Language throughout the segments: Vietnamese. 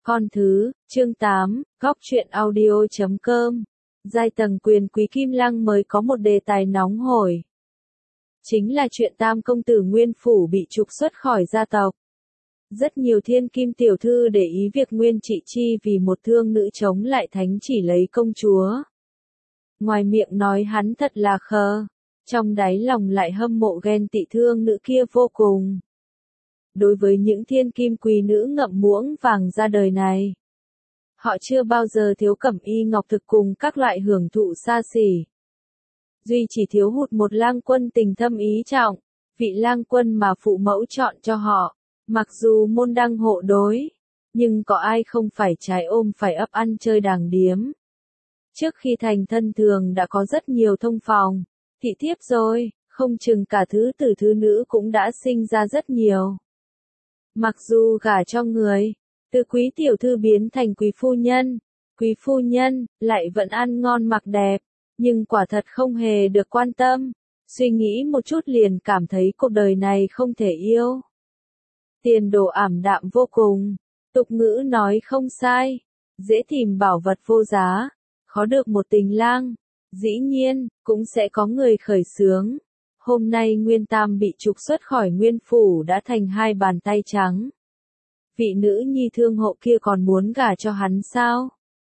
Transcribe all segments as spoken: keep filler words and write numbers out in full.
Con thứ, chương tám, góc truyện audio chấm com. Giai tầng quyền quý Kim Lăng mới có một đề tài nóng hổi. Chính là chuyện Tam công tử Nguyên Phủ bị trục xuất khỏi gia tộc. Rất nhiều thiên kim tiểu thư để ý việc Nguyên Trị Chi vì một thương nữ chống lại thánh chỉ lấy công chúa. Ngoài miệng nói hắn thật là khờ, trong đáy lòng lại hâm mộ ghen tị thương nữ kia vô cùng. Đối với những thiên kim quý nữ ngậm muỗng vàng ra đời này, họ chưa bao giờ thiếu cẩm y ngọc thực cùng các loại hưởng thụ xa xỉ. Duy chỉ thiếu hụt một lang quân tình thâm ý trọng, vị lang quân mà phụ mẫu chọn cho họ, mặc dù môn đăng hộ đối, nhưng có ai không phải trái ôm phải ấp ăn chơi đàng điếm. Trước khi thành thân thường đã có rất nhiều thông phòng, thị thiếp rồi, không chừng cả thứ tử thứ nữ cũng đã sinh ra rất nhiều. Mặc dù gả cho người, từ quý tiểu thư biến thành quý phu nhân, quý phu nhân, lại vẫn ăn ngon mặc đẹp, nhưng quả thật không hề được quan tâm, suy nghĩ một chút liền cảm thấy cuộc đời này không thể yêu. Tiền đồ ảm đạm vô cùng, tục ngữ nói không sai, dễ tìm bảo vật vô giá, khó được một tình lang, dĩ nhiên, cũng sẽ có người khởi xướng. Hôm nay Nguyên Tam bị trục xuất khỏi Nguyên Phủ đã thành hai bàn tay trắng. Vị nữ nhi thương hộ kia còn muốn gả cho hắn sao?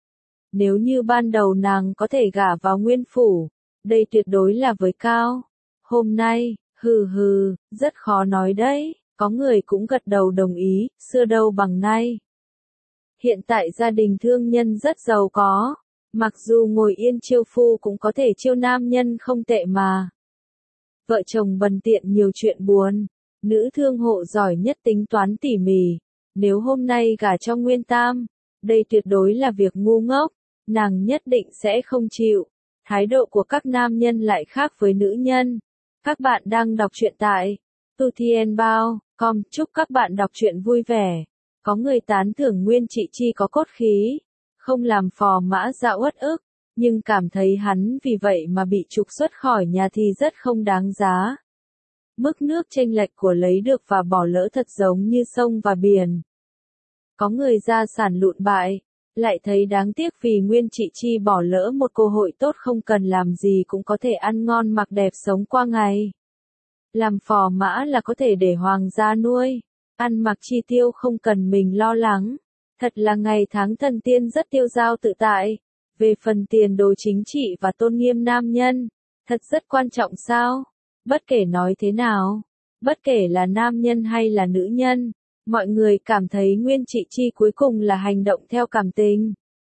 Nếu như ban đầu nàng có thể gả vào Nguyên Phủ, đây tuyệt đối là với cao. Hôm nay, hừ hừ, rất khó nói đấy, có người cũng gật đầu đồng ý, xưa đâu bằng nay. Hiện tại gia đình thương nhân rất giàu có, mặc dù ngồi yên chiêu phu cũng có thể chiêu nam nhân không tệ mà. Vợ chồng bần tiện nhiều chuyện buồn, nữ thương hộ giỏi nhất tính toán tỉ mỉ, nếu hôm nay gả cho Nguyên Tam, đây tuyệt đối là việc ngu ngốc, nàng nhất định sẽ không chịu. Thái độ của các nam nhân lại khác với nữ nhân. Các bạn đang đọc truyện tại tu thiên bao chấm com, chúc các bạn đọc truyện vui vẻ. Có người tán thưởng Nguyên Trị Chi có cốt khí, không làm phò mã ra uất ức. Nhưng cảm thấy hắn vì vậy mà bị trục xuất khỏi nhà thì rất không đáng giá. Mức nước chênh lệch của lấy được và bỏ lỡ thật giống như sông và biển. Có người gia sản lụn bại, lại thấy đáng tiếc vì Nguyên Trị Chi bỏ lỡ một cơ hội tốt không cần làm gì cũng có thể ăn ngon mặc đẹp sống qua ngày. Làm phò mã là có thể để hoàng gia nuôi, ăn mặc chi tiêu không cần mình lo lắng. Thật là ngày tháng thần tiên rất tiêu dao tự tại. Về phần tiền đồ chính trị và tôn nghiêm nam nhân, thật rất quan trọng sao? Bất kể nói thế nào, bất kể là nam nhân hay là nữ nhân, mọi người cảm thấy Nguyên Trị Chi cuối cùng là hành động theo cảm tình.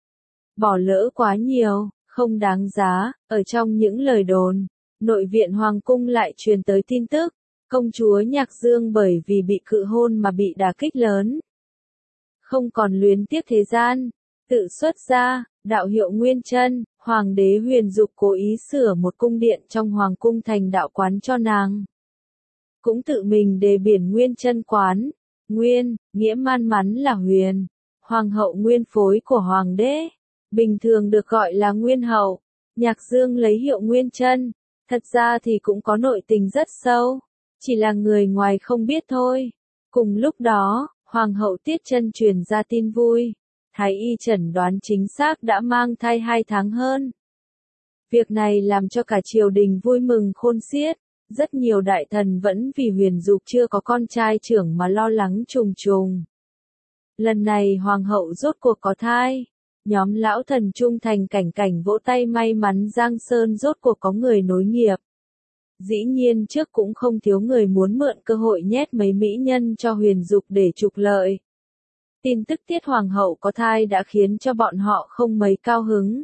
Bỏ lỡ quá nhiều, không đáng giá. Ở trong những lời đồn, nội viện Hoàng cung lại truyền tới tin tức, công chúa Nhạc Dương bởi vì bị cự hôn mà bị đả kích lớn. Không còn luyến tiếc thế gian, tự xuất gia. Đạo hiệu Nguyên Chân, Hoàng đế Huyền Dục cố ý sửa một cung điện trong Hoàng cung thành đạo quán cho nàng. Cũng tự mình đề biển Nguyên Chân quán. Nguyên, nghĩa man mắn là Huyền, Hoàng hậu nguyên phối của Hoàng đế, bình thường được gọi là Nguyên hậu. Nhạc Dương lấy hiệu Nguyên Chân, thật ra thì cũng có nội tình rất sâu, chỉ là người ngoài không biết thôi. Cùng lúc đó, Hoàng hậu Tiết Chân truyền ra tin vui. Thái y chẩn đoán chính xác đã mang thai hai tháng hơn. Việc này làm cho cả triều đình vui mừng khôn xiết. Rất nhiều đại thần vẫn vì Huyền Dục chưa có con trai trưởng mà lo lắng trùng trùng. Lần này hoàng hậu rốt cuộc có thai. Nhóm lão thần trung thành cảnh cảnh vỗ tay may mắn Giang Sơn rốt cuộc có người nối nghiệp. Dĩ nhiên trước cũng không thiếu người muốn mượn cơ hội nhét mấy mỹ nhân cho Huyền Dục để trục lợi. Tin tức Tiết Hoàng hậu có thai đã khiến cho bọn họ không mấy cao hứng.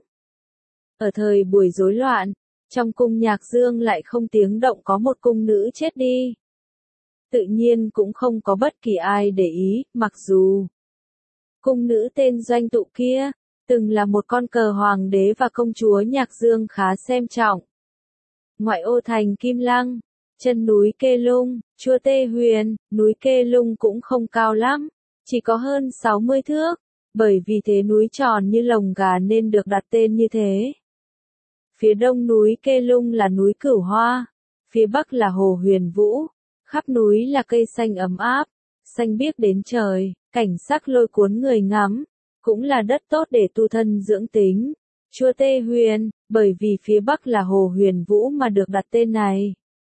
Ở thời buổi rối loạn, trong cung Nhạc Dương lại không tiếng động có một cung nữ chết đi. Tự nhiên cũng không có bất kỳ ai để ý, mặc dù cung nữ tên Doanh Tụ kia, từng là một con cờ hoàng đế và công chúa Nhạc Dương khá xem trọng. Ngoại ô thành Kim Lăng, chân núi Kê Lung, chùa Tê Huyền, núi Kê Lung cũng không cao lắm. Chỉ có hơn sáu mươi thước, bởi vì thế núi tròn như lồng gà nên được đặt tên như thế. Phía đông núi Kê Lung là núi Cửu Hoa, phía bắc là hồ Huyền Vũ, khắp núi là cây xanh ấm áp, xanh biếc đến trời, cảnh sắc lôi cuốn người ngắm, cũng là đất tốt để tu thân dưỡng tính. Chùa Tê Huyền, bởi vì phía bắc là Hồ Huyền Vũ mà được đặt tên này.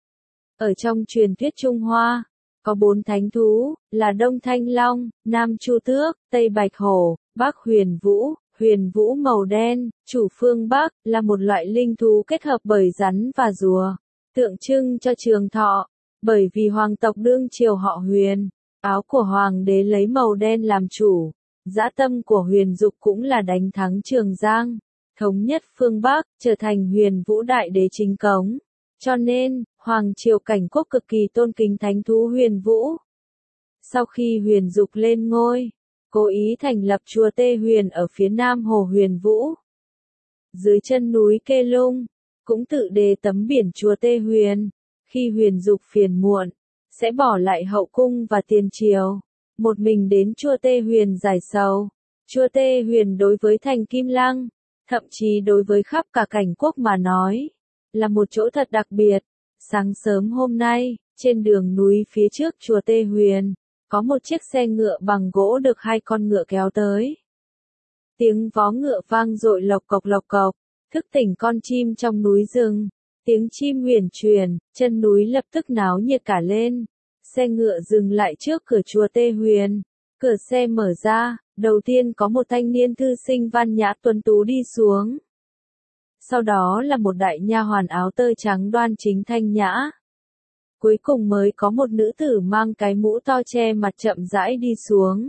Ở trong truyền thuyết Trung Hoa, có bốn thánh thú, là Đông Thanh Long, Nam Chu Tước, Tây Bạch Hổ, Bắc Huyền Vũ. Huyền Vũ màu đen, chủ phương Bắc, là một loại linh thú kết hợp bởi rắn và rùa, tượng trưng cho trường thọ. Bởi vì hoàng tộc đương triều họ Huyền, áo của hoàng đế lấy màu đen làm chủ, dã tâm của Huyền Dục cũng là đánh thắng Trường Giang, thống nhất phương Bắc, trở thành Huyền Vũ đại đế chính cống. Cho nên, hoàng triều Cảnh Quốc cực kỳ tôn kính thánh thú Huyền Vũ. Sau khi Huyền Dục lên ngôi, cố ý thành lập chùa Tê Huyền ở phía nam Hồ Huyền Vũ. Dưới chân núi Kê Lung, cũng tự đề tấm biển chùa Tê Huyền. Khi Huyền Dục phiền muộn, sẽ bỏ lại hậu cung và tiền triều, một mình đến chùa Tê Huyền giải sầu. Chùa Tê Huyền đối với thành Kim Lăng, thậm chí đối với khắp cả Cảnh Quốc mà nói, là một chỗ thật đặc biệt. Sáng sớm hôm nay, trên đường núi phía trước chùa Tê Huyền, có một chiếc xe ngựa bằng gỗ được hai con ngựa kéo tới. Tiếng vó ngựa vang dội lộc cộc lộc cộc, thức tỉnh con chim trong núi rừng. Tiếng chim huyền truyền, chân núi lập tức náo nhiệt cả lên. Xe ngựa dừng lại trước cửa chùa Tê Huyền. Cửa xe mở ra, đầu tiên có một thanh niên thư sinh văn nhã tuấn tú đi xuống. Sau đó là một đại nha hoàn áo tơ trắng đoan chính thanh nhã. Cuối cùng mới có một nữ tử mang cái mũ to che mặt chậm rãi đi xuống.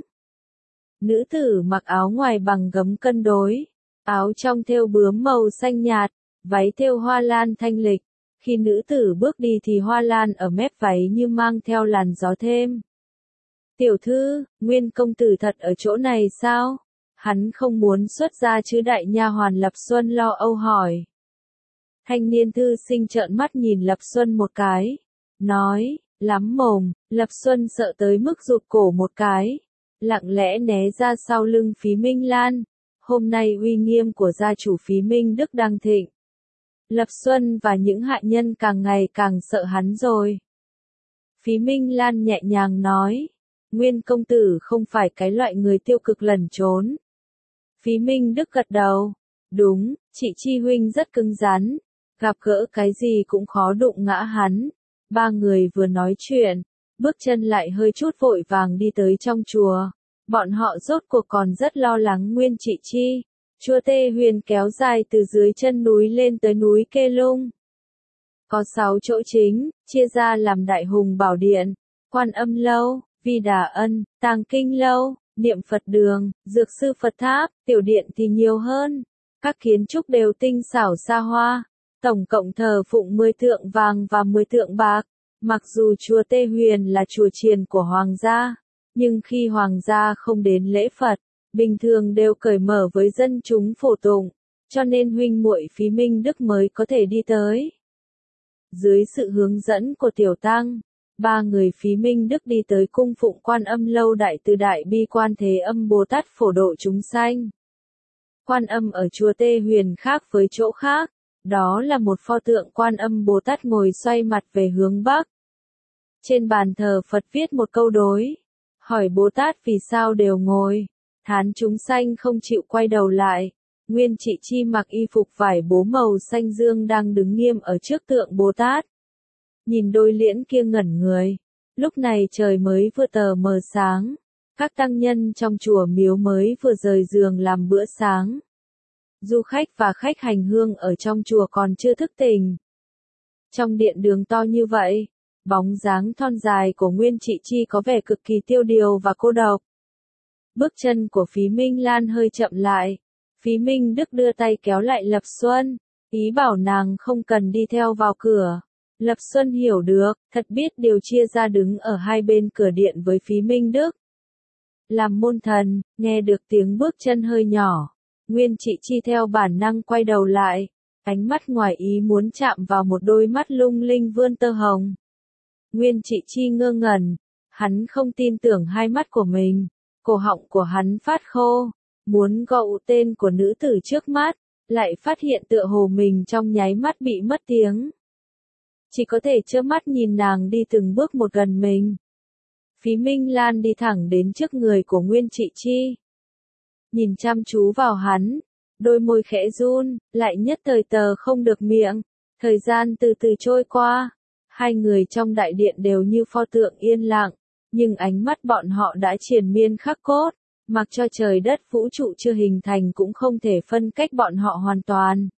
Nữ tử mặc áo ngoài bằng gấm cân đối, áo trong thêu bướm màu xanh nhạt, váy thêu hoa lan thanh lịch. Khi nữ tử bước đi thì hoa lan ở mép váy như mang theo làn gió thêm. Tiểu thư, Nguyên công tử thật ở chỗ này sao? Hắn không muốn xuất ra chứ đại nha hoàn Lập Xuân lo âu hỏi. Thanh niên thư sinh trợn mắt nhìn Lập Xuân một cái, nói, lắm mồm. Lập Xuân sợ tới mức rụt cổ một cái, lặng lẽ né ra sau lưng Phí Minh Lan. Hôm nay uy nghiêm của gia chủ Phí Minh Đức đang thịnh. Lập Xuân và những hạ nhân càng ngày càng sợ hắn rồi. Phí Minh Lan nhẹ nhàng nói, Nguyên công tử không phải cái loại người tiêu cực lẩn trốn. Phí Minh Đức gật đầu, đúng, chị Chi huynh rất cứng rắn, gặp gỡ cái gì cũng khó đụng ngã hắn. Ba người vừa nói chuyện, bước chân lại hơi chút vội vàng đi tới trong chùa. Bọn họ rốt cuộc còn rất lo lắng Nguyên chị Chi. Chùa Tê Huyền kéo dài từ dưới chân núi lên tới núi Kê Lung. Có sáu chỗ chính, chia ra làm Đại Hùng Bảo Điện, Quan Âm Lâu, Vi Đà Ân, Tàng Kinh Lâu, Niệm Phật Đường, Dược Sư Phật Tháp. Tiểu điện thì nhiều hơn. Các kiến trúc đều tinh xảo xa hoa. Tổng cộng thờ phụng mười tượng vàng và mười tượng bạc. Mặc dù chùa Tê Huyền là chùa chiền của hoàng gia, nhưng khi hoàng gia không đến lễ Phật, bình thường đều cởi mở với dân chúng phổ tụng, cho nên huynh muội Phí Minh Đức mới có thể đi tới. Dưới sự hướng dẫn của tiểu tăng, ba người Phí Minh Đức đi tới cung phụng Quan Âm Lâu đại từ đại bi Quan Thế Âm Bồ Tát phổ độ chúng sanh. Quan Âm ở chùa Tê Huyền khác với chỗ khác, đó là một pho tượng Quan Âm Bồ Tát ngồi xoay mặt về hướng Bắc. Trên bàn thờ Phật viết một câu đối, hỏi Bồ Tát vì sao đều ngồi. Thán chúng sanh không chịu quay đầu lại. Nguyên chị Chi mặc y phục vải bố màu xanh dương đang đứng nghiêm ở trước tượng Bồ Tát. Nhìn đôi liễn kia ngẩn người. Lúc này trời mới vừa tờ mờ sáng. Các tăng nhân trong chùa miếu mới vừa rời giường làm bữa sáng. Du khách và khách hành hương ở trong chùa còn chưa thức tỉnh. Trong điện đường to như vậy, bóng dáng thon dài của Nguyên chị Chi có vẻ cực kỳ tiêu điều và cô độc. Bước chân của Phí Minh Lan hơi chậm lại. Phí Minh Đức đưa tay kéo lại Lập Xuân, ý bảo nàng không cần đi theo vào cửa. Lập Xuân hiểu được, thật biết điều chia ra đứng ở hai bên cửa điện với Phí Minh Đức. Làm môn thần, nghe được tiếng bước chân hơi nhỏ. Nguyên chị Chi theo bản năng quay đầu lại, ánh mắt ngoài ý muốn chạm vào một đôi mắt lung linh vươn tơ hồng. Nguyên chị Chi ngơ ngẩn, hắn không tin tưởng hai mắt của mình. Cổ họng của hắn phát khô, muốn gọi tên của nữ tử trước mắt, lại phát hiện tựa hồ mình trong nháy mắt bị mất tiếng. Chỉ có thể trơ mắt nhìn nàng đi từng bước một gần mình. Phí Minh Lan đi thẳng đến trước người của Nguyên Trị Chi. Nhìn chăm chú vào hắn, đôi môi khẽ run, lại nhất thời tờ không được miệng. Thời gian từ từ trôi qua, hai người trong đại điện đều như pho tượng yên lặng, nhưng ánh mắt bọn họ đã triền miên khắc cốt, mặc cho trời đất vũ trụ chưa hình thành cũng không thể phân cách bọn họ hoàn toàn.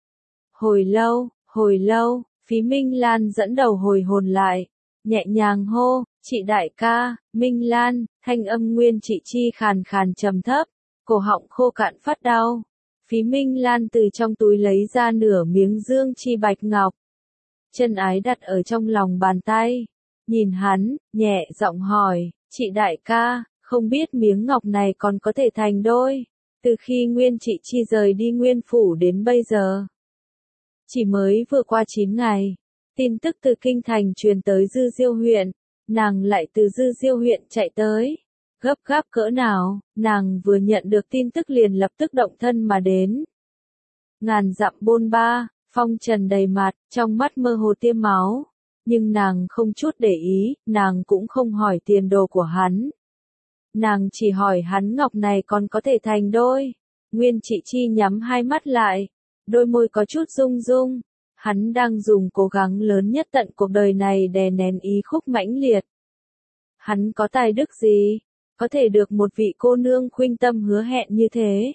Hồi lâu, hồi lâu, Phí Minh Lan dẫn đầu hồi hồn lại, nhẹ nhàng hô, chị đại ca, Minh Lan, thanh âm Nguyên Trị Chi khàn khàn trầm thấp, cổ họng khô cạn phát đau. Phí Minh Lan từ trong túi lấy ra nửa miếng dương chi bạch ngọc. Chân ái đặt ở trong lòng bàn tay. Nhìn hắn, nhẹ giọng hỏi, chị đại ca, không biết miếng ngọc này còn có thể thành đôi. Từ khi Nguyên Trị Chi rời đi Nguyên Phủ đến bây giờ. Chỉ mới vừa qua chín ngày. Tin tức từ Kinh Thành truyền tới Dư Diêu huyện. Nàng lại từ Dư Diêu huyện chạy tới. Gấp gáp cỡ nào, nàng vừa nhận được tin tức liền lập tức động thân mà đến. Ngàn dặm bôn ba, phong trần đầy mặt, trong mắt mơ hồ tiêm máu. Nhưng nàng không chút để ý, nàng cũng không hỏi tiền đồ của hắn. Nàng chỉ hỏi hắn ngọc này còn có thể thành đôi. Nguyên Trị Chi nhắm hai mắt lại, đôi môi có chút rung rung. Hắn đang dùng cố gắng lớn nhất tận cuộc đời này đè nén ý khúc mãnh liệt. Hắn có tài đức gì? Có thể được một vị cô nương khuynh tâm hứa hẹn như thế.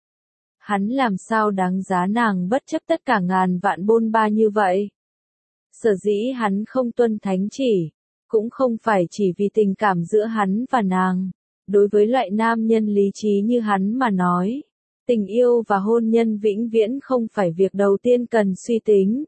Hắn làm sao đáng giá nàng bất chấp tất cả ngàn vạn bôn ba như vậy. Sở dĩ hắn không tuân thánh chỉ, cũng không phải chỉ vì tình cảm giữa hắn và nàng. Đối với loại nam nhân lý trí như hắn mà nói, tình yêu và hôn nhân vĩnh viễn không phải việc đầu tiên cần suy tính.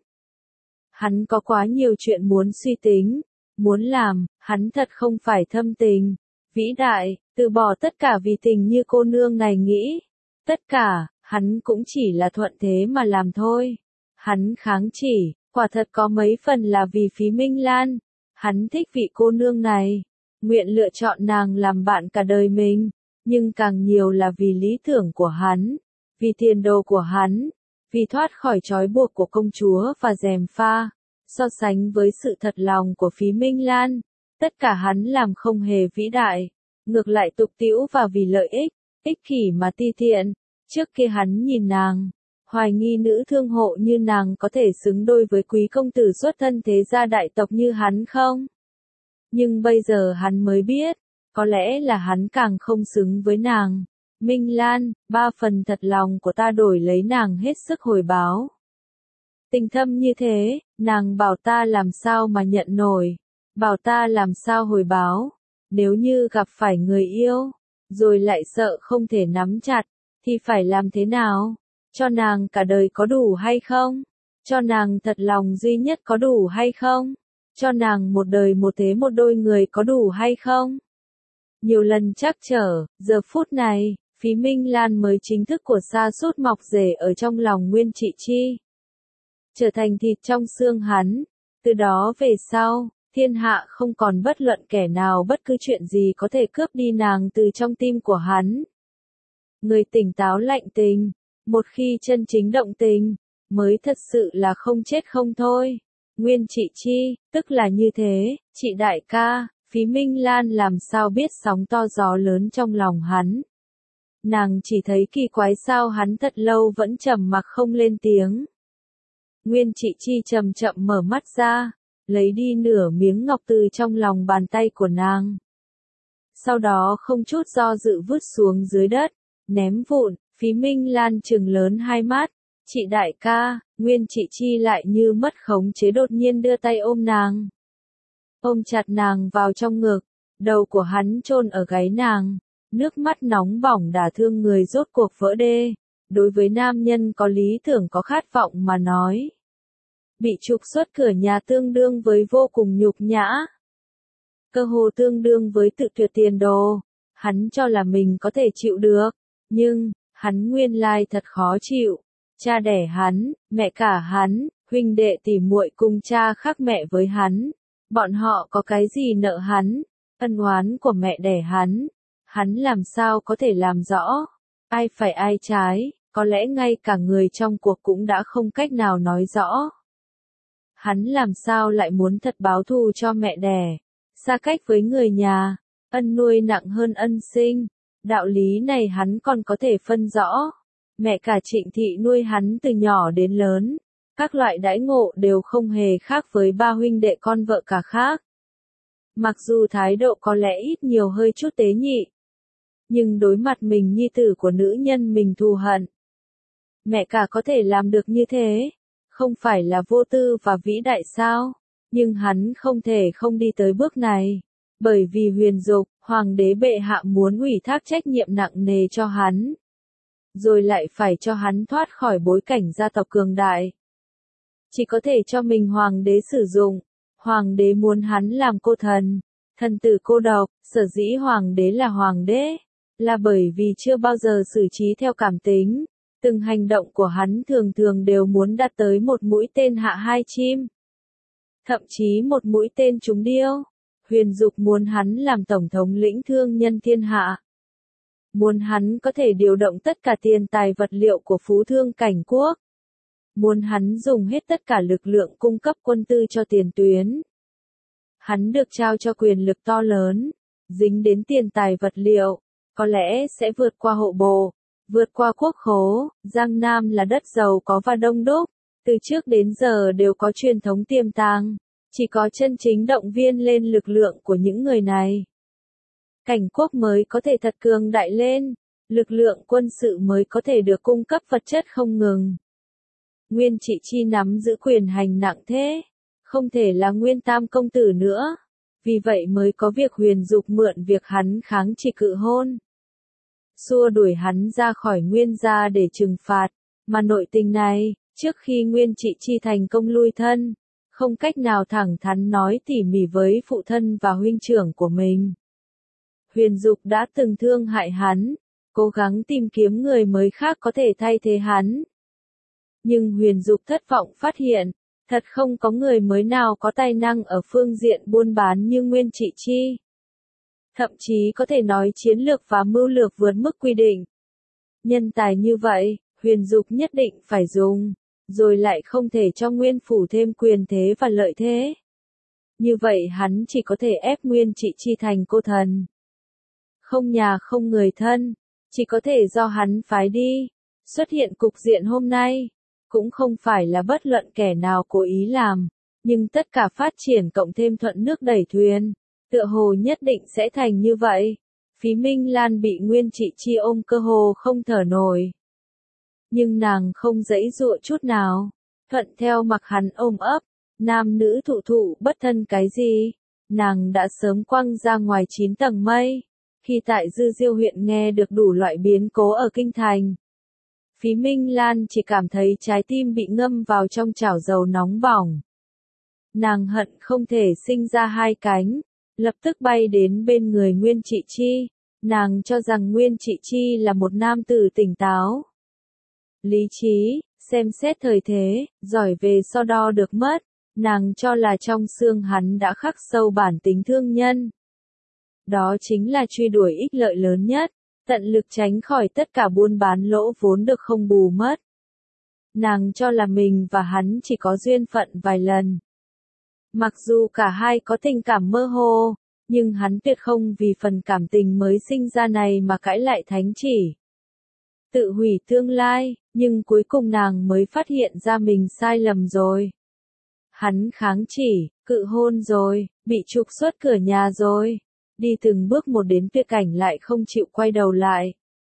Hắn có quá nhiều chuyện muốn suy tính, muốn làm, hắn thật không phải thâm tình. Vĩ đại, từ bỏ tất cả vì tình như cô nương này nghĩ. Tất cả, hắn cũng chỉ là thuận thế mà làm thôi. Hắn kháng chỉ, quả thật có mấy phần là vì Phí Minh Lan. Hắn thích vị cô nương này, nguyện lựa chọn nàng làm bạn cả đời mình. Nhưng càng nhiều là vì lý tưởng của hắn, vì tiền đồ của hắn, vì thoát khỏi trói buộc của công chúa và gièm pha. So sánh với sự thật lòng của Phí Minh Lan, tất cả hắn làm không hề vĩ đại, ngược lại tục tĩu và vì lợi ích, ích kỷ mà ti tiện. Trước kia hắn nhìn nàng, hoài nghi nữ thương hộ như nàng có thể xứng đôi với quý công tử xuất thân thế gia đại tộc như hắn không? Nhưng bây giờ hắn mới biết, có lẽ là hắn càng không xứng với nàng. Minh Lan, ba phần thật lòng của ta đổi lấy nàng hết sức hồi báo. Tình thâm như thế, nàng bảo ta làm sao mà nhận nổi, bảo ta làm sao hồi báo. Nếu như gặp phải người yêu, rồi lại sợ không thể nắm chặt, thì phải làm thế nào? Cho nàng cả đời có đủ hay không? Cho nàng thật lòng duy nhất có đủ hay không? Cho nàng một đời một thế một đôi người có đủ hay không? Nhiều lần trắc trở, giờ phút này, Phí Minh Lan mới chính thức của sa sút mọc rể ở trong lòng Nguyên Trị Chi. Trở thành thịt trong xương hắn, từ đó về sau, thiên hạ không còn bất luận kẻ nào bất cứ chuyện gì có thể cướp đi nàng từ trong tim của hắn. Người tỉnh táo lạnh tình, một khi chân chính động tình, mới thật sự là không chết không thôi. Nguyên Trị Chi, tức là như thế, chị đại ca, Phí Minh Lan làm sao biết sóng to gió lớn trong lòng hắn. Nàng chỉ thấy kỳ quái sao hắn thật lâu vẫn trầm mặc không lên tiếng. Nguyên Trị Chi chậm chậm mở mắt ra, lấy đi nửa miếng ngọc từ trong lòng bàn tay của nàng. Sau đó không chút do dự vứt xuống dưới đất, ném vụn. Phí Minh Lan trừng lớn hai mắt, chị đại ca, Nguyên Trị Chi lại như mất khống chế đột nhiên đưa tay ôm nàng. Ôm chặt nàng vào trong ngực, đầu của hắn chôn ở gáy nàng, nước mắt nóng bỏng đả thương người rốt cuộc vỡ đê. Đối với nam nhân có lý tưởng có khát vọng mà nói, bị trục xuất cửa nhà tương đương với vô cùng nhục nhã. Cơ hồ tương đương với tự tuyệt tiền đồ, hắn cho là mình có thể chịu được, nhưng, hắn nguyên lai thật khó chịu. Cha đẻ hắn, mẹ cả hắn, huynh đệ tỉ muội cùng cha khác mẹ với hắn. Bọn họ có cái gì nợ hắn, ân oán của mẹ đẻ hắn, hắn làm sao có thể làm rõ, ai phải ai trái, có lẽ ngay cả người trong cuộc cũng đã không cách nào nói rõ. Hắn làm sao lại muốn thật báo thù cho mẹ đẻ, xa cách với người nhà, ân nuôi nặng hơn ân sinh. Đạo lý này hắn còn có thể phân rõ. Mẹ cả Trịnh Thị nuôi hắn từ nhỏ đến lớn, các loại đãi ngộ đều không hề khác với ba huynh đệ con vợ cả khác. Mặc dù thái độ có lẽ ít nhiều hơi chút tế nhị, nhưng đối mặt mình nhi tử của nữ nhân mình thù hận, mẹ cả có thể làm được như thế, không phải là vô tư và vĩ đại sao? Nhưng hắn không thể không đi tới bước này, bởi vì Huyền Dục, hoàng đế bệ hạ muốn ủy thác trách nhiệm nặng nề cho hắn, rồi lại phải cho hắn thoát khỏi bối cảnh gia tộc cường đại. Chỉ có thể cho mình hoàng đế sử dụng, hoàng đế muốn hắn làm cô thần, thần tử cô độc. Sở dĩ hoàng đế là hoàng đế, là bởi vì chưa bao giờ xử trí theo cảm tính, từng hành động của hắn thường thường đều muốn đạt tới một mũi tên hạ hai chim, thậm chí một mũi tên trúng điêu. Huyền Dục muốn hắn làm tổng thống lĩnh thương nhân thiên hạ, muốn hắn có thể điều động tất cả tiền tài vật liệu của phú thương cảnh quốc, muốn hắn dùng hết tất cả lực lượng cung cấp quân tư cho tiền tuyến. Hắn được trao cho quyền lực to lớn, dính đến tiền tài vật liệu, có lẽ sẽ vượt qua hộ bộ, vượt qua quốc khố. Giang Nam là đất giàu có và đông đúc, từ trước đến giờ đều có truyền thống tiềm tàng, chỉ có chân chính động viên lên lực lượng của những người này, cảnh quốc mới có thể thật cường đại lên, lực lượng quân sự mới có thể được cung cấp vật chất không ngừng. Nguyên Trị Chi nắm giữ quyền hành nặng thế, không thể là Nguyên Tam công tử nữa, vì vậy mới có việc Huyền Dục mượn việc hắn kháng chỉ cự hôn, xua đuổi hắn ra khỏi Nguyên gia để trừng phạt. Mà nội tình này, trước khi Nguyên Trị Chi thành công lui thân, không cách nào thẳng thắn nói tỉ mỉ với phụ thân và huynh trưởng của mình. Huyền Dục đã từng thương hại hắn, cố gắng tìm kiếm người mới khác có thể thay thế hắn. Nhưng Huyền Dục thất vọng phát hiện, thật không có người mới nào có tài năng ở phương diện buôn bán như Nguyên Trị Chi. Thậm chí có thể nói chiến lược và mưu lược vượt mức quy định. Nhân tài như vậy, Huyền Dục nhất định phải dùng, rồi lại không thể cho Nguyên phủ thêm quyền thế và lợi thế. Như vậy hắn chỉ có thể ép Nguyên Trị Chi thành cô thần. Không nhà không người thân, chỉ có thể do hắn phái đi. Xuất hiện cục diện hôm nay, cũng không phải là bất luận kẻ nào cố ý làm, nhưng tất cả phát triển cộng thêm thuận nước đẩy thuyền, tựa hồ nhất định sẽ thành như vậy. Phí Minh Lan bị Nguyên Trị Chi ôm cơ hồ không thở nổi. Nhưng nàng không giãy giụa chút nào, thuận theo mặc hắn ôm ấp, nam nữ thụ thụ bất thân cái gì, nàng đã sớm quăng ra ngoài chín tầng mây. Khi tại Dư Diêu huyện nghe được đủ loại biến cố ở kinh thành, Phí Minh Lan chỉ cảm thấy trái tim bị ngâm vào trong chảo dầu nóng bỏng. Nàng hận không thể sinh ra hai cánh, lập tức bay đến bên người Nguyên Trị Chi. Nàng cho rằng Nguyên Trị Chi là một nam tử tỉnh táo, lý trí, xem xét thời thế, giỏi về so đo được mất. Nàng cho là trong xương hắn đã khắc sâu bản tính thương nhân. Đó chính là truy đuổi ích lợi lớn nhất, tận lực tránh khỏi tất cả buôn bán lỗ vốn được không bù mất. Nàng cho là mình và hắn chỉ có duyên phận vài lần. Mặc dù cả hai có tình cảm mơ hồ, nhưng hắn tuyệt không vì phần cảm tình mới sinh ra này mà cãi lại thánh chỉ. Tự hủy tương lai, nhưng cuối cùng nàng mới phát hiện ra mình sai lầm rồi. Hắn kháng chỉ, cự hôn rồi, bị trục xuất cửa nhà rồi, đi từng bước một đến tuyệt cảnh lại không chịu quay đầu lại.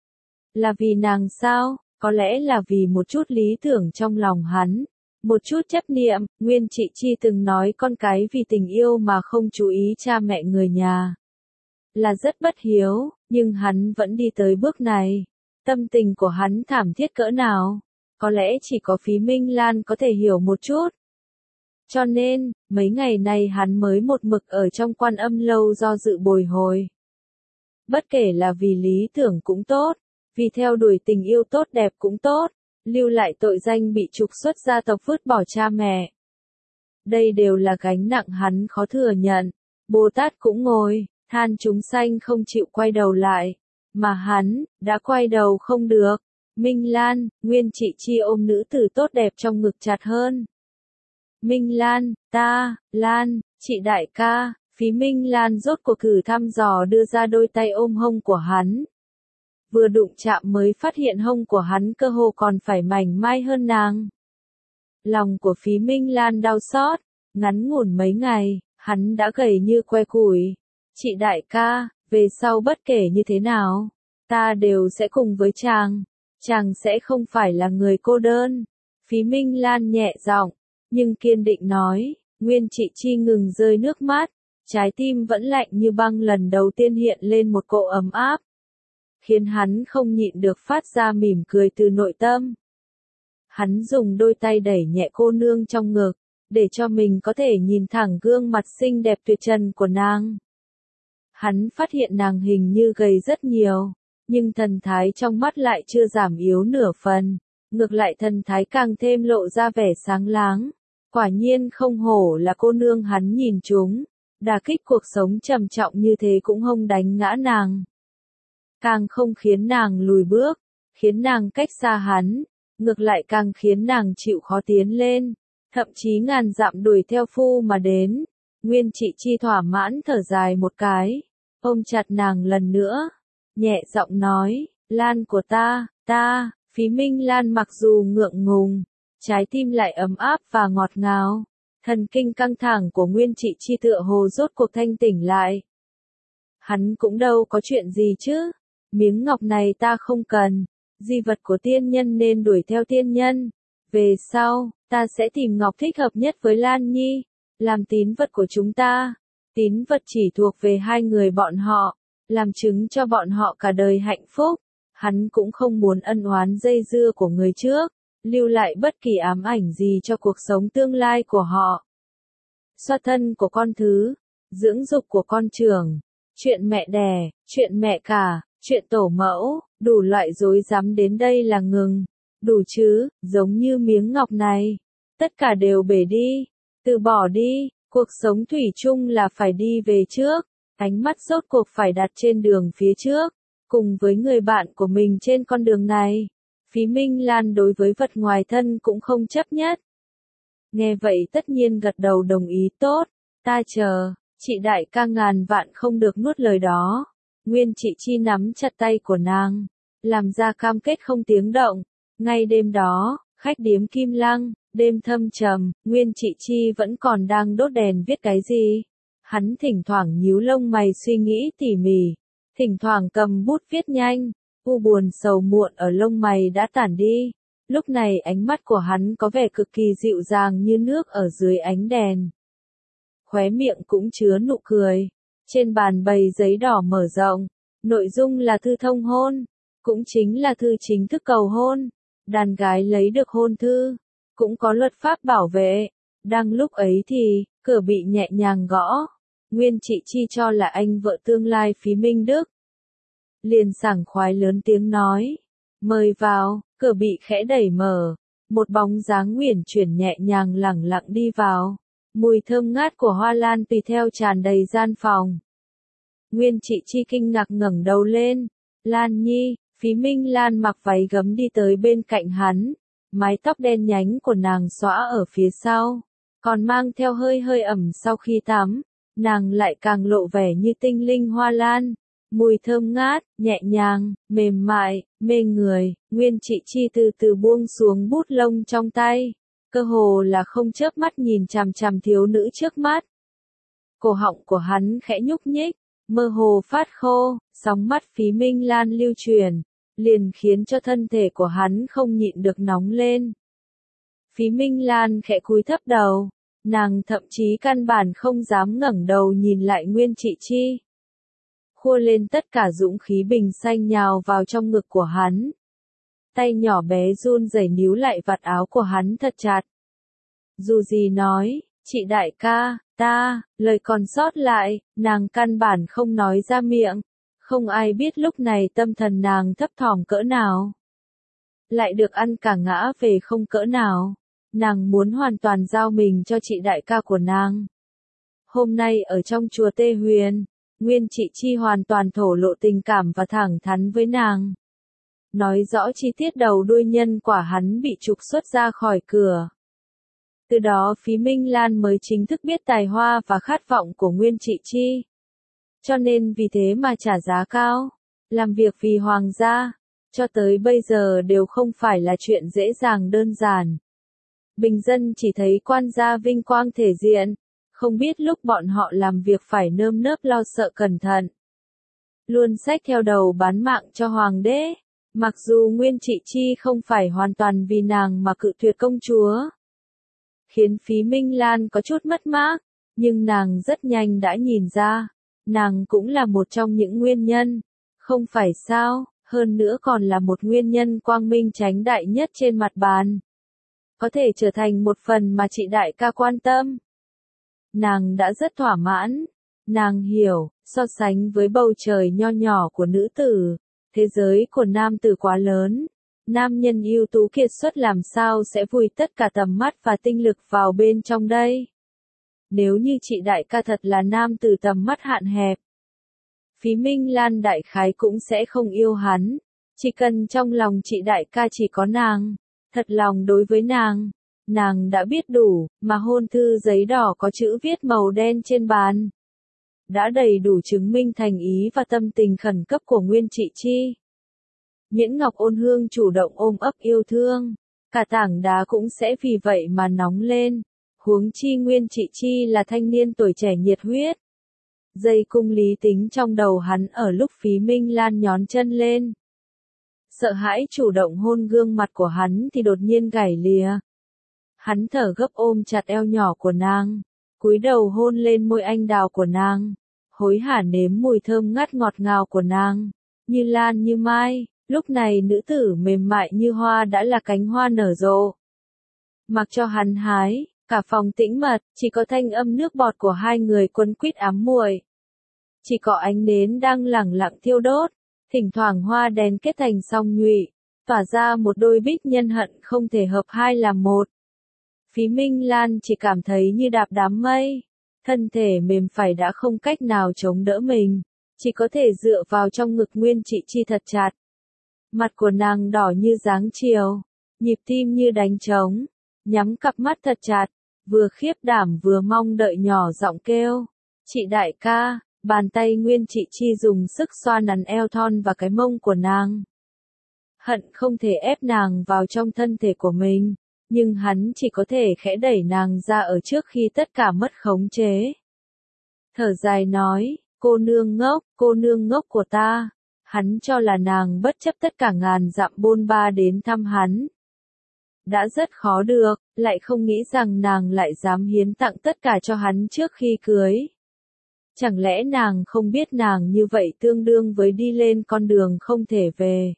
Là vì nàng sao? Có lẽ là vì một chút lý tưởng trong lòng hắn, một chút chấp niệm. Nguyên Trị Chi từng nói con cái vì tình yêu mà không chú ý cha mẹ người nhà, là rất bất hiếu, nhưng hắn vẫn đi tới bước này. Tâm tình của hắn thảm thiết cỡ nào, có lẽ chỉ có Phí Minh Lan có thể hiểu một chút. Cho nên, mấy ngày nay hắn mới một mực ở trong Quan Âm lâu do dự bồi hồi. Bất kể là vì lý tưởng cũng tốt, vì theo đuổi tình yêu tốt đẹp cũng tốt, lưu lại tội danh bị trục xuất gia tộc vứt bỏ cha mẹ. Đây đều là gánh nặng hắn khó thừa nhận. Bồ Tát cũng ngồi, than chúng sanh không chịu quay đầu lại, mà hắn, đã quay đầu không được. Minh Lan, Nguyên Trị Chi ôm nữ tử tốt đẹp trong ngực chặt hơn. Minh Lan, ta, Lan, chị đại ca, Phí Minh Lan rốt cuộc thử thăm dò đưa ra đôi tay ôm hông của hắn. Vừa đụng chạm mới phát hiện hông của hắn cơ hồ còn phải mảnh mai hơn nàng. Lòng của Phí Minh Lan đau xót, ngắn ngủn mấy ngày, hắn đã gầy như que củi. Chị đại ca, về sau bất kể như thế nào, ta đều sẽ cùng với chàng. Chàng sẽ không phải là người cô đơn. Phí Minh Lan nhẹ giọng, nhưng kiên định nói. Nguyên Trị Chi ngừng rơi nước mắt, trái tim vẫn lạnh như băng lần đầu tiên hiện lên một cỗ ấm áp, khiến hắn không nhịn được phát ra mỉm cười từ nội tâm. Hắn dùng đôi tay đẩy nhẹ cô nương trong ngực, để cho mình có thể nhìn thẳng gương mặt xinh đẹp tuyệt trần của nàng. Hắn phát hiện nàng hình như gầy rất nhiều, nhưng thần thái trong mắt lại chưa giảm yếu nửa phần, ngược lại thần thái càng thêm lộ ra vẻ sáng láng. Quả nhiên không hổ là cô nương hắn nhìn chúng, đả kích cuộc sống trầm trọng như thế cũng không đánh ngã nàng. Càng không khiến nàng lùi bước, khiến nàng cách xa hắn, ngược lại càng khiến nàng chịu khó tiến lên, thậm chí ngàn dặm đuổi theo phu mà đến. Nguyên Trị Chi thỏa mãn thở dài một cái, ôm chặt nàng lần nữa, nhẹ giọng nói, Lan của ta, ta. Phí Minh Lan mặc dù ngượng ngùng, trái tim lại ấm áp và ngọt ngào. Thần kinh căng thẳng của Nguyên Trị Chi tựa hồ rốt cuộc thanh tỉnh lại. Hắn cũng đâu có chuyện gì chứ, miếng ngọc này ta không cần, di vật của tiên nhân nên đuổi theo tiên nhân. Về sau, ta sẽ tìm ngọc thích hợp nhất với Lan Nhi, làm tín vật của chúng ta. Tín vật chỉ thuộc về hai người bọn họ, làm chứng cho bọn họ cả đời hạnh phúc. Hắn cũng không muốn ân oán dây dưa của người trước, lưu lại bất kỳ ám ảnh gì cho cuộc sống tương lai của họ. Xoa thân của con thứ, dưỡng dục của con trưởng, chuyện mẹ đẻ, chuyện mẹ cả, chuyện tổ mẫu, đủ loại rối rắm đến đây là ngừng. Đủ chứ, giống như miếng ngọc này, tất cả đều bể đi, từ bỏ đi, cuộc sống thủy chung là phải đi về trước, ánh mắt rốt cuộc phải đặt trên đường phía trước. Cùng với người bạn của mình trên con đường này, Phí Minh Lan đối với vật ngoài thân cũng không chấp nhất. Nghe vậy tất nhiên gật đầu đồng ý tốt, ta chờ, chị đại ca ngàn vạn không được nuốt lời đó. Nguyên Trị Chi nắm chặt tay của nàng, làm ra cam kết không tiếng động. Ngay đêm đó, khách điếm Kim Lăng, đêm thâm trầm, Nguyên Trị Chi vẫn còn đang đốt đèn viết cái gì. Hắn thỉnh thoảng nhíu lông mày suy nghĩ tỉ mỉ. Thỉnh thoảng cầm bút viết nhanh, u buồn sầu muộn ở lông mày đã tản đi. Lúc này ánh mắt của hắn có vẻ cực kỳ dịu dàng như nước ở dưới ánh đèn. Khóe miệng cũng chứa nụ cười. Trên bàn bày giấy đỏ mở rộng, nội dung là thư thông hôn, cũng chính là thư chính thức cầu hôn. Đàn gái lấy được hôn thư, cũng có luật pháp bảo vệ. Đang lúc ấy thì, cửa bị nhẹ nhàng gõ. Nguyên Trị Chi cho là anh vợ tương lai Phí Minh Đức. Liền sảng khoái lớn tiếng nói, mời vào, cửa bị khẽ đẩy mở, một bóng dáng uyển chuyển nhẹ nhàng lẳng lặng đi vào, mùi thơm ngát của hoa lan tùy theo tràn đầy gian phòng. Nguyên Trị Chi kinh ngạc ngẩng đầu lên, Lan Nhi. Phí Minh Lan mặc váy gấm đi tới bên cạnh hắn, mái tóc đen nhánh của nàng xõa ở phía sau, còn mang theo hơi hơi ẩm sau khi tắm. Nàng lại càng lộ vẻ như tinh linh hoa lan, mùi thơm ngát, nhẹ nhàng, mềm mại, mê người. Nguyên Trị Chi từ từ buông xuống bút lông trong tay, cơ hồ là không chớp mắt nhìn chằm chằm thiếu nữ trước mắt. Cổ họng của hắn khẽ nhúc nhích, mơ hồ phát khô, sóng mắt Phí Minh Lan lưu chuyển, liền khiến cho thân thể của hắn không nhịn được nóng lên. Phí Minh Lan khẽ cúi thấp đầu. Nàng thậm chí căn bản không dám ngẩng đầu nhìn lại Nguyên Trị Chi. Khua lên tất cả dũng khí bình xanh nhào vào trong ngực của hắn. Tay nhỏ bé run rẩy níu lại vạt áo của hắn thật chặt. Dù gì nói, chị đại ca, ta, lời còn sót lại, nàng căn bản không nói ra miệng. Không ai biết lúc này tâm thần nàng thấp thỏm cỡ nào. Lại được ăn cả ngã về không cỡ nào. Nàng muốn hoàn toàn giao mình cho chị đại ca của nàng. Hôm nay ở trong chùa Tê Huyền, Nguyên Trị Chi hoàn toàn thổ lộ tình cảm và thẳng thắn với nàng. Nói rõ chi tiết đầu đuôi nhân quả hắn bị trục xuất ra khỏi cửa. Từ đó Phí Minh Lan mới chính thức biết tài hoa và khát vọng của Nguyên Trị Chi. Cho nên vì thế mà trả giá cao, làm việc vì hoàng gia, cho tới bây giờ đều không phải là chuyện dễ dàng đơn giản. Bình dân chỉ thấy quan gia vinh quang thể diện, không biết lúc bọn họ làm việc phải nơm nớp lo sợ cẩn thận. Luôn xách theo đầu bán mạng cho hoàng đế, mặc dù Nguyên Trị Chi không phải hoàn toàn vì nàng mà cự tuyệt công chúa. Khiến Phí Minh Lan có chút mất mát, nhưng nàng rất nhanh đã nhìn ra, nàng cũng là một trong những nguyên nhân, không phải sao, hơn nữa còn là một nguyên nhân quang minh chánh đại nhất trên mặt bàn. Có thể trở thành một phần mà chị đại ca quan tâm. Nàng đã rất thỏa mãn, nàng hiểu, so sánh với bầu trời nho nhỏ của nữ tử, thế giới của nam tử quá lớn. Nam nhân ưu tú kiệt xuất làm sao sẽ vùi tất cả tầm mắt và tinh lực vào bên trong đây. Nếu như chị đại ca thật là nam tử tầm mắt hạn hẹp, Phí Minh Lan đại khái cũng sẽ không yêu hắn. Chỉ cần trong lòng chị đại ca chỉ có nàng, thật lòng đối với nàng, nàng đã biết đủ, mà hôn thư giấy đỏ có chữ viết màu đen trên bàn. Đã đầy đủ chứng minh thành ý và tâm tình khẩn cấp của Nguyên Trị Chi. Miễn Ngọc Ôn Hương chủ động ôm ấp yêu thương, cả tảng đá cũng sẽ vì vậy mà nóng lên, huống chi Nguyên Trị Chi là thanh niên tuổi trẻ nhiệt huyết. Dây cung lý tính trong đầu hắn ở lúc Phí Minh Lan nhón chân lên. Sợ hãi chủ động hôn gương mặt của hắn thì đột nhiên gảy lìa. Hắn thở gấp ôm chặt eo nhỏ của nàng, cúi đầu hôn lên môi anh đào của nàng, hối hả nếm mùi thơm ngát ngọt ngào của nàng, như lan như mai. Lúc này nữ tử mềm mại như hoa đã là cánh hoa nở rộ. Mặc cho hắn hái, cả phòng tĩnh mật, chỉ có thanh âm nước bọt của hai người quấn quýt ám muội. Chỉ có ánh nến đang lẳng lặng thiêu đốt, thỉnh thoảng hoa đèn kết thành song nhụy, tỏa ra một đôi bích nhân hận không thể hợp hai làm một. Phí Minh Lan chỉ cảm thấy như đạp đám mây, thân thể mềm phải đã không cách nào chống đỡ mình, chỉ có thể dựa vào trong ngực Nguyên Trị Chi thật chặt. Mặt của nàng đỏ như dáng chiều, nhịp tim như đánh trống, nhắm cặp mắt thật chặt, vừa khiếp đảm vừa mong đợi nhỏ giọng kêu. Chị đại ca, bàn tay Nguyên Trị Chi dùng sức xoa nắn eo thon và cái mông của nàng. Hận không thể ép nàng vào trong thân thể của mình, nhưng hắn chỉ có thể khẽ đẩy nàng ra ở trước khi tất cả mất khống chế. Thở dài nói, cô nương ngốc, cô nương ngốc của ta. Hắn cho là nàng bất chấp tất cả ngàn dặm bôn ba đến thăm hắn. Đã rất khó được, lại không nghĩ rằng nàng lại dám hiến tặng tất cả cho hắn trước khi cưới. Chẳng lẽ nàng không biết nàng như vậy tương đương với đi lên con đường không thể về?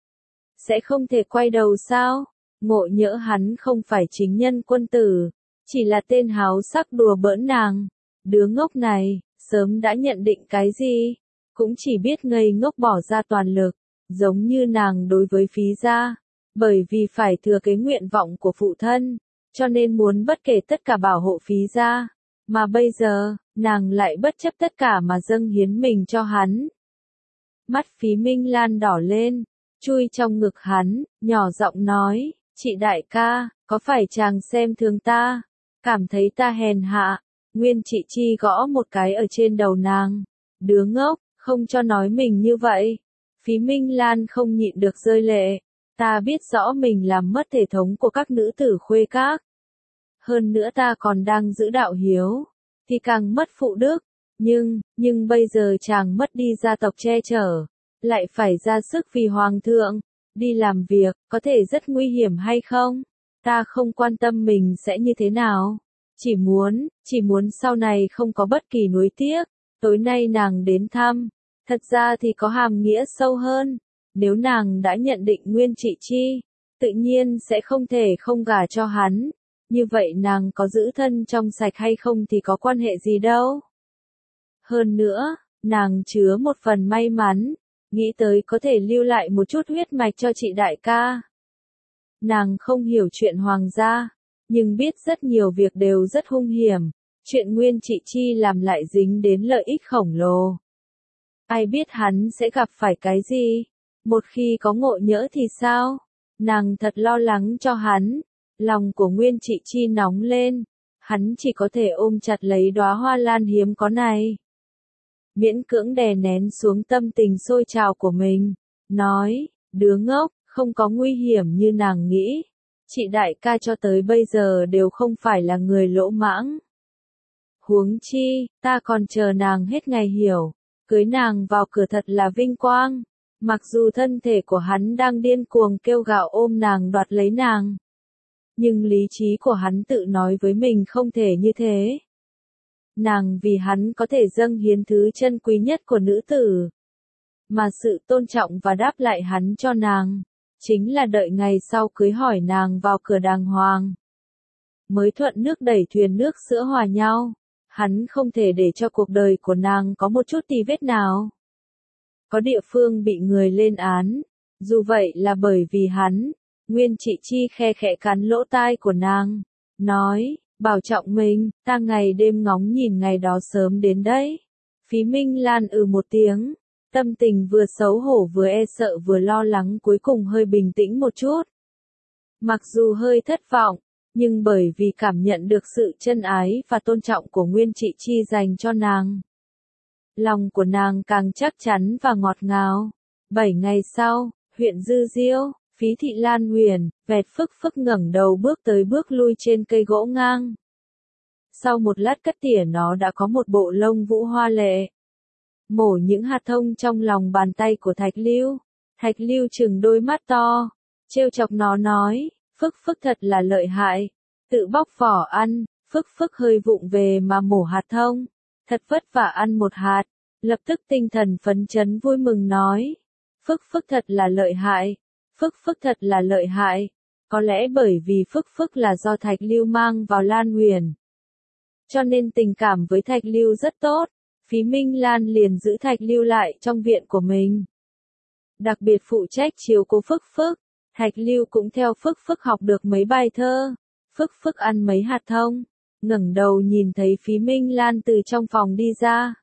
Sẽ không thể quay đầu sao? Ngộ nhỡ hắn không phải chính nhân quân tử, chỉ là tên háo sắc đùa bỡn nàng. Đứa ngốc này, sớm đã nhận định cái gì? Cũng chỉ biết ngây ngốc bỏ ra toàn lực, giống như nàng đối với Phí gia, bởi vì phải thừa kế nguyện vọng của phụ thân, cho nên muốn bất kể tất cả bảo hộ Phí gia, mà bây giờ, nàng lại bất chấp tất cả mà dâng hiến mình cho hắn. Mắt Phí Minh Lan đỏ lên, chui trong ngực hắn, nhỏ giọng nói, chị đại ca, có phải chàng xem thường ta, cảm thấy ta hèn hạ? Nguyên Trị Chi gõ một cái ở trên đầu nàng, đứa ngốc. Không cho nói mình như vậy. Phí Minh Lan không nhịn được rơi lệ. Ta biết rõ mình làm mất thể thống của các nữ tử khuê các. Hơn nữa ta còn đang giữ đạo hiếu. Thì càng mất phụ đức. Nhưng, nhưng bây giờ chàng mất đi gia tộc che chở. Lại phải ra sức vì hoàng thượng. Đi làm việc, có thể rất nguy hiểm hay không? Ta không quan tâm mình sẽ như thế nào. Chỉ muốn, chỉ muốn sau này không có bất kỳ nuối tiếc. Tối nay nàng đến thăm, thật ra thì có hàm nghĩa sâu hơn. Nếu nàng đã nhận định Nguyên Trị Chi, tự nhiên sẽ không thể không gả cho hắn. Như vậy nàng có giữ thân trong sạch hay không thì có quan hệ gì đâu. Hơn nữa, nàng chứa một phần may mắn, nghĩ tới có thể lưu lại một chút huyết mạch cho chị đại ca. Nàng không hiểu chuyện hoàng gia, nhưng biết rất nhiều việc đều rất hung hiểm. Chuyện Nguyên Trị Chi làm lại dính đến lợi ích khổng lồ. Ai biết hắn sẽ gặp phải cái gì? Một khi có ngộ nhỡ thì sao? Nàng thật lo lắng cho hắn. Lòng của Nguyên Trị Chi nóng lên, hắn chỉ có thể ôm chặt lấy đóa hoa lan hiếm có này. Miễn cưỡng đè nén xuống tâm tình sôi trào của mình, nói, đứa ngốc, không có nguy hiểm như nàng nghĩ. Chị đại ca cho tới bây giờ đều không phải là người lỗ mãng. Huống chi, ta còn chờ nàng hết ngày hiểu, cưới nàng vào cửa thật là vinh quang. Mặc dù thân thể của hắn đang điên cuồng kêu gào ôm nàng đoạt lấy nàng. Nhưng lý trí của hắn tự nói với mình không thể như thế. Nàng vì hắn có thể dâng hiến thứ chân quý nhất của nữ tử. Mà sự tôn trọng và đáp lại hắn cho nàng, chính là đợi ngày sau cưới hỏi nàng vào cửa đàng hoàng. Mới thuận nước đẩy thuyền nước sữa hòa nhau, hắn không thể để cho cuộc đời của nàng có một chút tì vết nào. Có địa phương bị người lên án, dù vậy là bởi vì hắn. Nguyên Trị Chi khe khẽ cắn lỗ tai của nàng, nói, bảo trọng mình, ta ngày đêm ngóng nhìn ngày đó sớm đến đấy. Phí Minh Lan ừ một tiếng, tâm tình vừa xấu hổ vừa e sợ vừa lo lắng cuối cùng hơi bình tĩnh một chút. Mặc dù hơi thất vọng, nhưng bởi vì cảm nhận được sự chân ái và tôn trọng của Nguyên Trị Chi dành cho nàng. Lòng của nàng càng chắc chắn và ngọt ngào. Bảy ngày sau, huyện Dư Diêu. Phí Thị Lan Huyền, vẹt phức phức ngẩng đầu bước tới bước lui trên cây gỗ ngang. Sau một lát cắt tỉa nó đã có một bộ lông vũ hoa lệ. Mổ những hạt thông trong lòng bàn tay của Thạch Lưu. Thạch Lưu trừng đôi mắt to, trêu chọc nó nói, phức phức thật là lợi hại. Tự bóc vỏ ăn, phức phức hơi vụng về mà mổ hạt thông. Thật vất vả ăn một hạt, lập tức tinh thần phấn chấn vui mừng nói. Phức phức thật là lợi hại. Phức phức thật là lợi hại, có lẽ bởi vì phức phức là do Thạch Lưu mang vào Lan Huyền. Cho nên tình cảm với Thạch Lưu rất tốt, Phí Minh Lan liền giữ Thạch Lưu lại trong viện của mình. Đặc biệt phụ trách chiếu cố phức phức, Thạch Lưu cũng theo phức phức học được mấy bài thơ, phức phức ăn mấy hạt thông, ngẩng đầu nhìn thấy Phí Minh Lan từ trong phòng đi ra.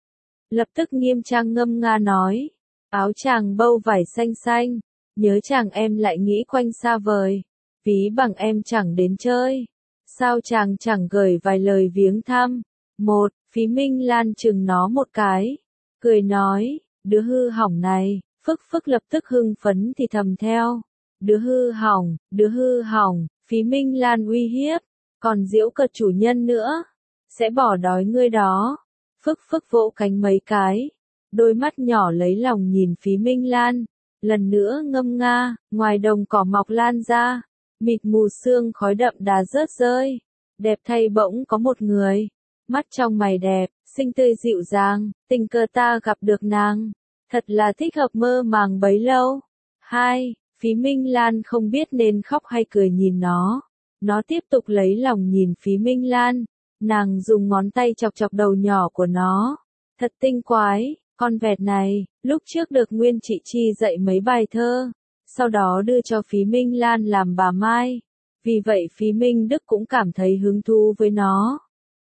Lập tức nghiêm trang ngâm nga nói, áo chàng bâu vải xanh xanh. Nhớ chàng em lại nghĩ quanh xa vời, ví bằng em chẳng đến chơi. Sao chàng chẳng gửi vài lời viếng thăm. Một, Phí Minh Lan chừng nó một cái, cười nói, đứa hư hỏng này, phức phức lập tức hưng phấn thì thầm theo. Đứa hư hỏng, đứa hư hỏng, Phí Minh Lan uy hiếp, còn giễu cợt chủ nhân nữa, sẽ bỏ đói ngươi đó. Phức phức vỗ cánh mấy cái, đôi mắt nhỏ lấy lòng nhìn Phí Minh Lan. Lần nữa ngâm nga, ngoài đồng cỏ mọc lan ra, mịt mù sương khói đậm đà rớt rơi, đẹp thay bỗng có một người, mắt trong mày đẹp, xinh tươi dịu dàng, tình cờ ta gặp được nàng, thật là thích hợp mơ màng bấy lâu. Hai, Phí Minh Lan không biết nên khóc hay cười nhìn nó, nó tiếp tục lấy lòng nhìn Phí Minh Lan, nàng dùng ngón tay chọc chọc đầu nhỏ của nó, thật tinh quái. Con vẹt này, lúc trước được Nguyên Trị Chi dạy mấy bài thơ, sau đó đưa cho Phí Minh Lan làm bà Mai. Vì vậy Phí Minh Đức cũng cảm thấy hứng thú với nó.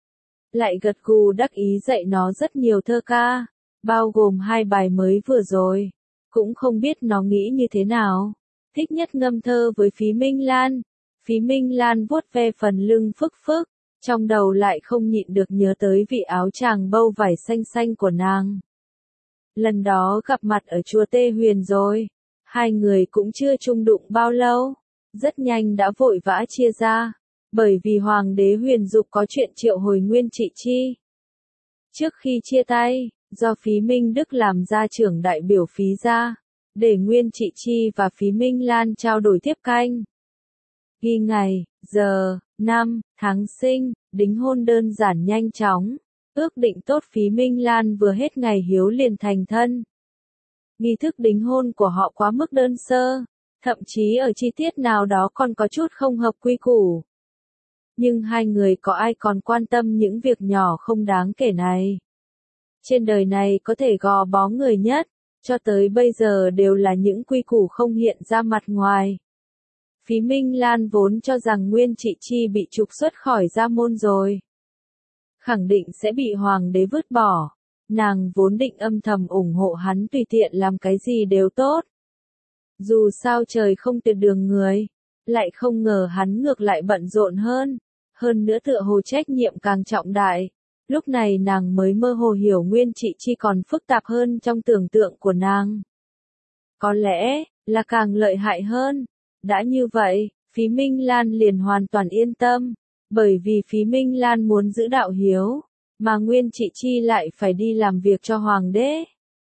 Lại gật gù đắc ý dạy nó rất nhiều thơ ca, bao gồm hai bài mới vừa rồi. Cũng không biết nó nghĩ như thế nào. Thích nhất ngâm thơ với Phí Minh Lan. Phí Minh Lan vuốt ve phần lưng phức phức, trong đầu lại không nhịn được nhớ tới vị áo chàng bâu vải xanh xanh của nàng. Lần đó gặp mặt ở chùa Tê Huyền rồi, hai người cũng chưa chung đụng bao lâu, rất nhanh đã vội vã chia ra, bởi vì Hoàng đế Huyền Dục có chuyện triệu hồi Nguyên Trị Chi. Trước khi chia tay, do Phí Minh Đức làm gia trưởng đại biểu Phí gia, để Nguyên Trị Chi và Phí Minh Lan trao đổi tiếp canh. Ghi ngày, giờ, năm, tháng sinh, đính hôn đơn giản nhanh chóng. Ước định tốt Phí Minh Lan vừa hết ngày hiếu liền thành thân. Nghi thức đính hôn của họ quá mức đơn sơ, thậm chí ở chi tiết nào đó còn có chút không hợp quy củ. Nhưng hai người có ai còn quan tâm những việc nhỏ không đáng kể này. Trên đời này có thể gò bó người nhất, cho tới bây giờ đều là những quy củ không hiện ra mặt ngoài. Phí Minh Lan vốn cho rằng Nguyên Trị Chi bị trục xuất khỏi gia môn rồi. Khẳng định sẽ bị hoàng đế vứt bỏ. Nàng vốn định âm thầm ủng hộ hắn tùy tiện làm cái gì đều tốt. Dù sao trời không tuyệt đường người, lại không ngờ hắn ngược lại bận rộn hơn, hơn nữa tựa hồ trách nhiệm càng trọng đại. Lúc này nàng mới mơ hồ hiểu Nguyên Trị Chi còn phức tạp hơn trong tưởng tượng của nàng. Có lẽ, là càng lợi hại hơn. Đã như vậy, Phí Minh Lan liền hoàn toàn yên tâm, bởi vì Phí Minh Lan muốn giữ đạo hiếu, mà Nguyên Trị Chi lại phải đi làm việc cho Hoàng đế.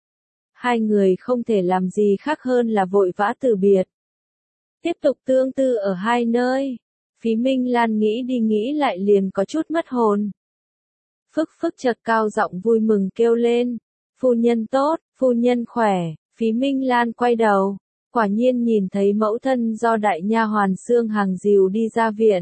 Hai người không thể làm gì khác hơn là vội vã từ biệt. Tiếp tục tương tư ở hai nơi, Phí Minh Lan nghĩ đi nghĩ lại liền có chút mất hồn. Phức phức chợt cao giọng vui mừng kêu lên, phu nhân tốt, phu nhân khỏe. Phí Minh Lan quay đầu, quả nhiên nhìn thấy mẫu thân do đại nha hoàn Xương Hàng dìu đi ra viện.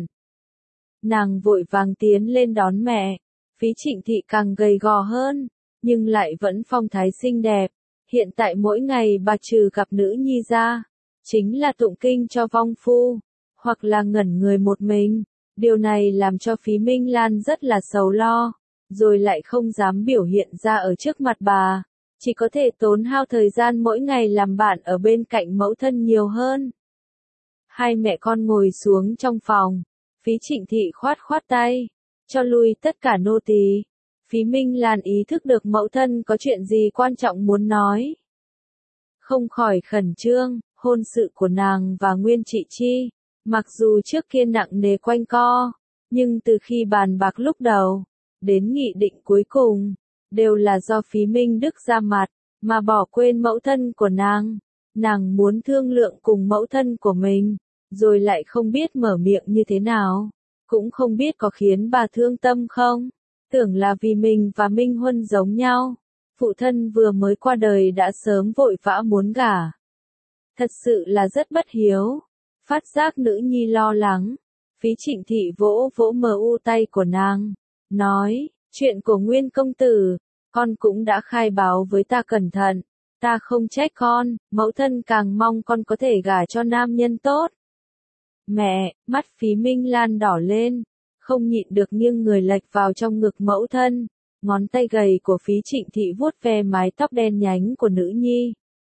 Nàng vội vàng tiến lên đón mẹ, Phí Trịnh Thị càng gầy gò hơn, nhưng lại vẫn phong thái xinh đẹp. Hiện tại mỗi ngày bà trừ gặp nữ nhi ra, chính là tụng kinh cho vong phu, hoặc là ngẩn người một mình. Điều này làm cho Phí Minh Lan rất là sầu lo, rồi lại không dám biểu hiện ra ở trước mặt bà. Chỉ có thể tốn hao thời gian mỗi ngày làm bạn ở bên cạnh mẫu thân nhiều hơn. Hai mẹ con ngồi xuống trong phòng, Phí Trịnh Thị khoát khoát tay, cho lui tất cả nô tỳ. Phí Minh Lan ý thức được mẫu thân có chuyện gì quan trọng muốn nói. Không khỏi khẩn trương, hôn sự của nàng và Nguyên Trị Chi, mặc dù trước kia nặng nề quanh co, nhưng từ khi bàn bạc lúc đầu, đến nghị định cuối cùng, đều là do Phí Minh Đức ra mặt, mà bỏ quên mẫu thân của nàng. Nàng muốn thương lượng cùng mẫu thân của mình, rồi lại không biết mở miệng như thế nào, cũng không biết có khiến bà thương tâm không. Tưởng là vì mình và Minh Huân giống nhau, phụ thân vừa mới qua đời đã sớm vội vã muốn gả. Thật sự là rất bất hiếu. Phát giác nữ nhi lo lắng, Phí Trịnh Thị vỗ vỗ mờ u tay của nàng, nói, chuyện của Nguyên công tử, con cũng đã khai báo với ta cẩn thận, ta không trách con, mẫu thân càng mong con có thể gả cho nam nhân tốt. Mẹ, mắt Phí Minh Lan đỏ lên, không nhịn được nghiêng người lệch vào trong ngực mẫu thân, ngón tay gầy của Phí Trịnh Thị vuốt ve mái tóc đen nhánh của nữ nhi.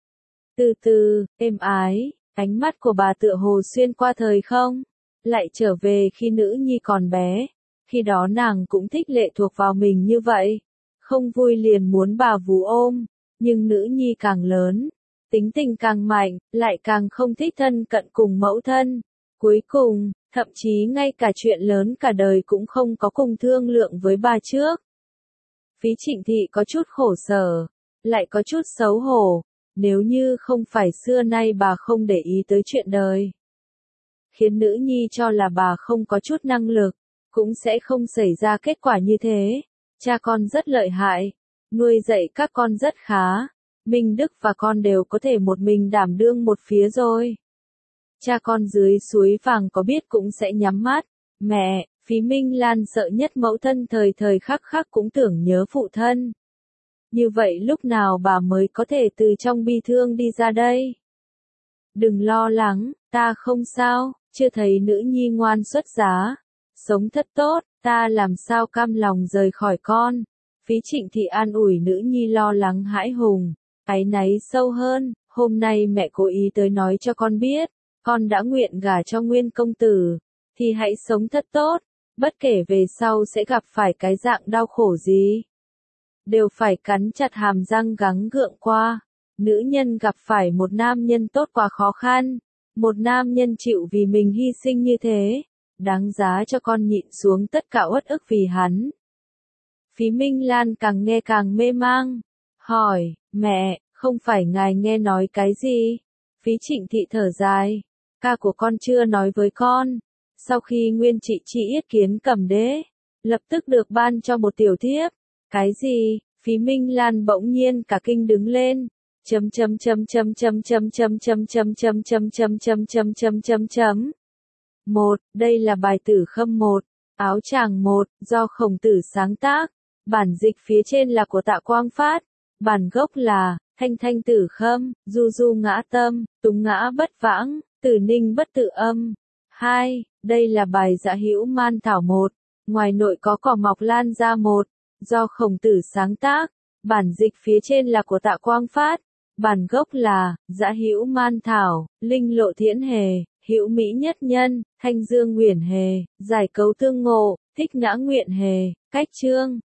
Từ từ, êm ái, ánh mắt của bà tựa hồ xuyên qua thời không, lại trở về khi nữ nhi còn bé, khi đó nàng cũng thích lệ thuộc vào mình như vậy, không vui liền muốn bà vú ôm, nhưng nữ nhi càng lớn, tính tình càng mạnh, lại càng không thích thân cận cùng mẫu thân. Cuối cùng, thậm chí ngay cả chuyện lớn cả đời cũng không có cùng thương lượng với bà trước. Phí Trịnh Thị có chút khổ sở, lại có chút xấu hổ, nếu như không phải xưa nay bà không để ý tới chuyện đời, khiến nữ nhi cho là bà không có chút năng lực, cũng sẽ không xảy ra kết quả như thế. Cha con rất lợi hại, nuôi dạy các con rất khá, Minh Đức và con đều có thể một mình đảm đương một phía rồi. Cha con dưới suối vàng có biết cũng sẽ nhắm mắt. Mẹ, Phí Minh Lan sợ nhất mẫu thân thời thời khắc khắc cũng tưởng nhớ phụ thân. Như vậy lúc nào bà mới có thể từ trong bi thương đi ra đây? Đừng lo lắng, ta không sao, chưa thấy nữ nhi ngoan xuất giá, sống thật tốt, ta làm sao cam lòng rời khỏi con. Phí Trịnh Thị an ủi nữ nhi lo lắng hãi hùng, áy náy sâu hơn, hôm nay mẹ cố ý tới nói cho con biết, con đã nguyện gả cho Nguyên công tử, thì hãy sống thật tốt, bất kể về sau sẽ gặp phải cái dạng đau khổ gì, đều phải cắn chặt hàm răng gắng gượng qua. Nữ nhân gặp phải một nam nhân tốt quá khó khăn, một nam nhân chịu vì mình hy sinh như thế, đáng giá cho con nhịn xuống tất cả uất ức vì hắn. Phí Minh Lan càng nghe càng mê mang, hỏi, mẹ, không phải ngài nghe nói cái gì? Phí Trịnh Thị thở dài, ca của con chưa nói với con, sau khi Nguyên Trị Chi yết kiến Cẩm Đế, lập tức được ban cho một tiểu thiếp. Cái gì? Phí Minh Lan bỗng nhiên cả kinh đứng lên. Chấm chấm chấm chấm chấm chấm chấm chấm chấm chấm chấm chấm chấm chấm chấm chấm chấm. Một, đây là bài Tử Khâm một, áo tràng một, do Khổng Tử sáng tác. Bản dịch phía trên là của Tạ Quang Phát. Bản gốc là Thanh Thanh Tử Khâm, Du Du ngã tâm, Túng ngã bất vãng, Tử ninh bất tự âm. Hai, đây là bài Dạ Hữu Man Thảo một, ngoài nội có cỏ mọc lan ra một, do Khổng Tử sáng tác. Bản dịch phía trên là của Tạ Quang Phát. Bản gốc là Dạ Hữu Man Thảo, Linh Lộ Thiển Hề, Hữu Mỹ nhất nhân, Thanh Dương Uyển Hề, giải cấu tương ngộ, thích ngã nguyện hề, cách chương.